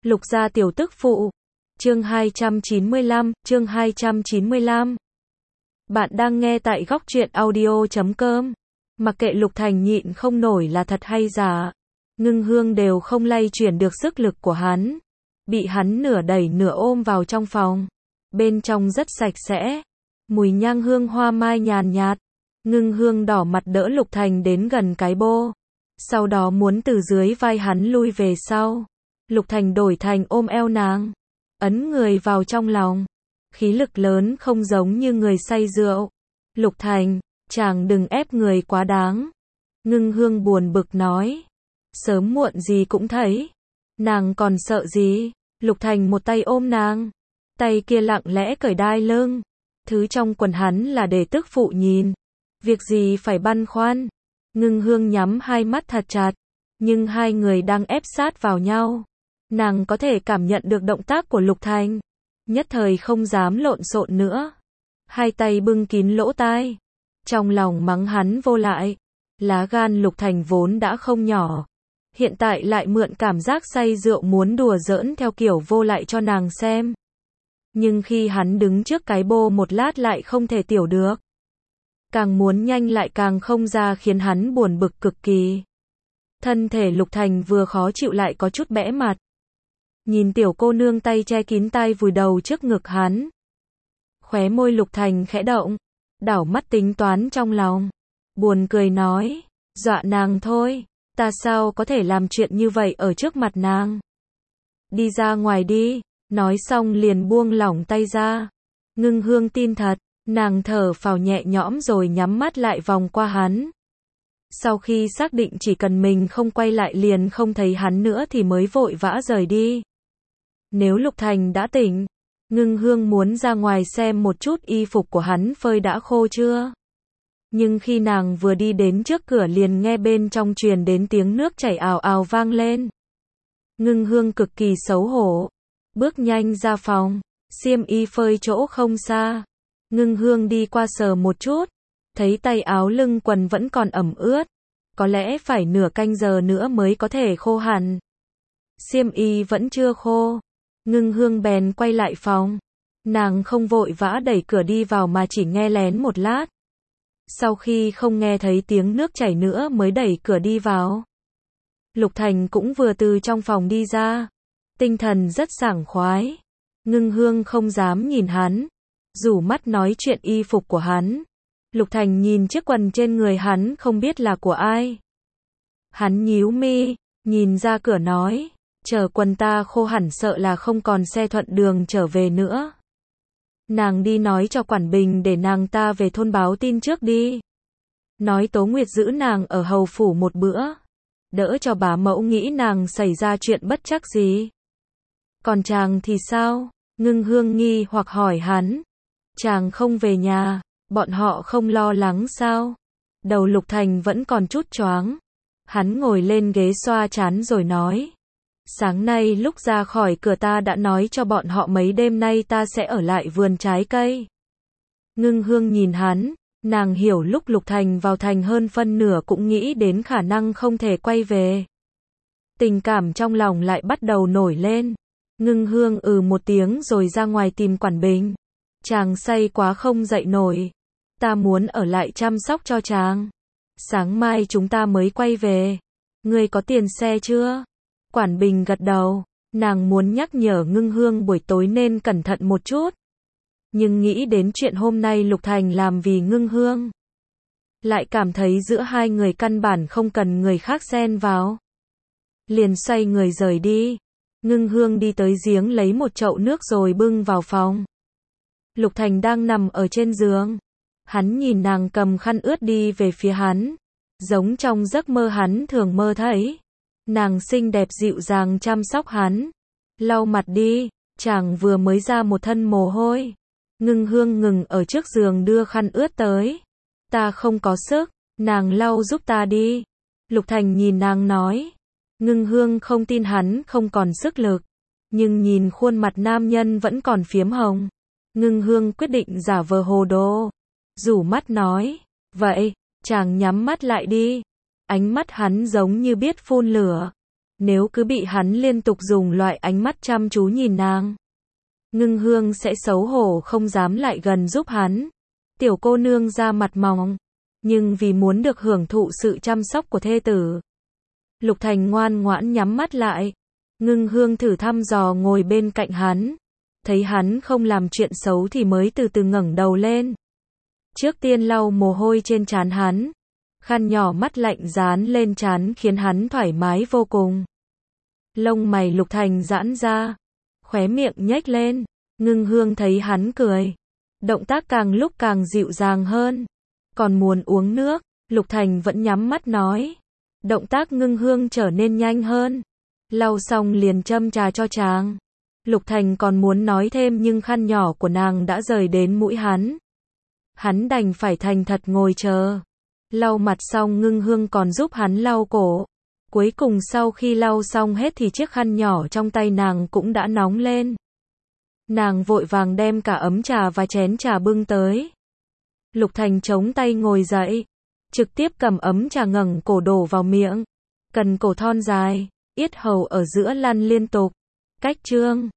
Lục gia tiểu tức phụ. Chương 295. Bạn đang nghe tại góc truyện audio.com. Mặc kệ Lục Thành nhịn không nổi là thật hay giả, Ngưng Hương đều không lay chuyển được sức lực của hắn. Bị hắn nửa đẩy nửa ôm vào trong phòng. Bên trong rất sạch sẽ, mùi nhang hương hoa mai nhàn nhạt. Ngưng Hương đỏ mặt đỡ Lục Thành đến gần cái bô, sau đó muốn từ dưới vai hắn lui về sau. Lục Thành đổi thành ôm eo nàng, ấn người vào trong lòng. Khí lực lớn không giống như người say rượu. Lục Thành, chàng đừng ép người quá đáng. Ngưng Hương buồn bực nói. Sớm muộn gì cũng thấy. Nàng còn sợ gì? Lục Thành một tay ôm nàng, tay kia lặng lẽ cởi đai lưng. Thứ trong quần hắn là để tức phụ nhìn. Việc gì phải băn khoăn. Ngưng Hương nhắm hai mắt thật chặt, nhưng hai người đang ép sát vào nhau. Nàng có thể cảm nhận được động tác của Lục Thành, nhất thời không dám lộn xộn nữa. Hai tay bưng kín lỗ tai, trong lòng mắng hắn vô lại. Lá gan Lục Thành vốn đã không nhỏ, hiện tại lại mượn cảm giác say rượu muốn đùa giỡn theo kiểu vô lại cho nàng xem. Nhưng khi hắn đứng trước cái bô một lát lại không thể tiểu được. Càng muốn nhanh lại càng không ra, khiến hắn buồn bực cực kỳ. Thân thể Lục Thành vừa khó chịu lại có chút bẽ mặt. Nhìn tiểu cô nương tay che kín tai vùi đầu trước ngực hắn. Khóe môi Lục Thành khẽ động, đảo mắt tính toán trong lòng. Buồn cười nói, dọa nàng thôi, ta sao có thể làm chuyện như vậy ở trước mặt nàng. Đi ra ngoài đi, nói xong liền buông lỏng tay ra. Ngưng Hương tin thật, nàng thở phào nhẹ nhõm rồi nhắm mắt lại vòng qua hắn. Sau khi xác định chỉ cần mình không quay lại liền không thấy hắn nữa thì mới vội vã rời đi. Nếu Lục Thành đã tỉnh, Ngưng Hương muốn ra ngoài xem một chút y phục của hắn phơi đã khô chưa. Nhưng khi nàng vừa đi đến trước cửa liền nghe bên trong truyền đến tiếng nước chảy ào ào vang lên. Ngưng Hương cực kỳ xấu hổ, bước nhanh ra phòng, xiêm y phơi chỗ không xa. Ngưng Hương đi qua sờ một chút, thấy tay áo lưng quần vẫn còn ẩm ướt, có lẽ phải nửa canh giờ nữa mới có thể khô hẳn. Xiêm y vẫn chưa khô, Ngưng Hương bèn quay lại phòng. Nàng không vội vã đẩy cửa đi vào mà chỉ nghe lén một lát. Sau khi không nghe thấy tiếng nước chảy nữa mới đẩy cửa đi vào. Lục Thành cũng vừa từ trong phòng đi ra, tinh thần rất sảng khoái. Ngưng Hương không dám nhìn hắn, rủ mắt nói chuyện y phục của hắn. Lục Thành nhìn chiếc quần trên người hắn không biết là của ai. Hắn nhíu mi, nhìn ra cửa nói, chờ quần ta khô hẳn sợ là không còn xe thuận đường trở về nữa. Nàng đi nói cho Quản Bình để nàng ta về thôn báo tin trước đi. Nói Tố Nguyệt giữ nàng ở hầu phủ một bữa, đỡ cho bá mẫu nghĩ nàng xảy ra chuyện bất trắc gì. Còn chàng thì sao? Ngưng Hương nghi hoặc hỏi hắn. Chàng không về nhà, bọn họ không lo lắng sao? Đầu Lục Thành vẫn còn chút choáng. Hắn ngồi lên ghế xoa trán rồi nói. Sáng nay lúc ra khỏi cửa ta đã nói cho bọn họ mấy đêm nay ta sẽ ở lại vườn trái cây. Ngưng Hương nhìn hắn, nàng hiểu lúc Lục Thành vào thành hơn phân nửa cũng nghĩ đến khả năng không thể quay về. Tình cảm trong lòng lại bắt đầu nổi lên. Ngưng Hương một tiếng rồi ra ngoài tìm Quản Bình. Chàng say quá không dậy nổi. Ta muốn ở lại chăm sóc cho chàng. Sáng mai chúng ta mới quay về. Ngươi có tiền xe chưa? Quản Bình gật đầu. Nàng muốn nhắc nhở Ngưng Hương buổi tối nên cẩn thận một chút. Nhưng nghĩ đến chuyện hôm nay Lục Thành làm vì Ngưng Hương, lại cảm thấy giữa hai người căn bản không cần người khác xen vào. Liền xoay người rời đi. Ngưng Hương đi tới giếng lấy một chậu nước rồi bưng vào phòng. Lục Thành đang nằm ở trên giường. Hắn nhìn nàng cầm khăn ướt đi về phía hắn, giống trong giấc mơ hắn thường mơ thấy. Nàng xinh đẹp dịu dàng chăm sóc hắn. Lau mặt đi, chàng vừa mới ra một thân mồ hôi. Ngưng Hương ngừng ở trước giường đưa khăn ướt tới. Ta không có sức, nàng lau giúp ta đi. Lục Thành nhìn nàng nói. Ngưng Hương không tin hắn không còn sức lực, nhưng nhìn khuôn mặt nam nhân vẫn còn phiếm hồng. Ngưng Hương quyết định giả vờ hồ đồ, rủ mắt nói, vậy, chàng nhắm mắt lại đi. Ánh mắt hắn giống như biết phun lửa. Nếu cứ bị hắn liên tục dùng loại ánh mắt chăm chú nhìn nàng, Ngưng Hương sẽ xấu hổ không dám lại gần giúp hắn. Tiểu cô nương da mặt mỏng, nhưng vì muốn được hưởng thụ sự chăm sóc của thê tử, Lục Thành ngoan ngoãn nhắm mắt lại. Ngưng Hương thử thăm dò ngồi bên cạnh hắn, thấy hắn không làm chuyện xấu thì mới từ từ ngẩng đầu lên. Trước tiên lau mồ hôi trên trán hắn, khăn nhỏ mắt lạnh dán lên trán khiến hắn thoải mái vô cùng. Lông mày Lục Thành giãn ra, khóe miệng nhếch lên. Ngưng Hương thấy hắn cười, động tác càng lúc càng dịu dàng hơn. Còn muốn uống nước, Lục Thành vẫn nhắm mắt nói. Động tác Ngưng Hương trở nên nhanh hơn. Lau xong liền châm trà cho chàng. Lục Thành còn muốn nói thêm nhưng khăn nhỏ của nàng đã rời đến mũi hắn. Hắn đành phải thành thật ngồi chờ. Lau mặt xong Ngưng Hương còn giúp hắn lau cổ. Cuối cùng sau khi lau xong hết thì chiếc khăn nhỏ trong tay nàng cũng đã nóng lên. Nàng vội vàng đem cả ấm trà và chén trà bưng tới. Lục Thành chống tay ngồi dậy, trực tiếp cầm ấm trà ngẩng cổ đổ vào miệng. Cần cổ thon dài, yết hầu ở giữa lăn liên tục. Cách chương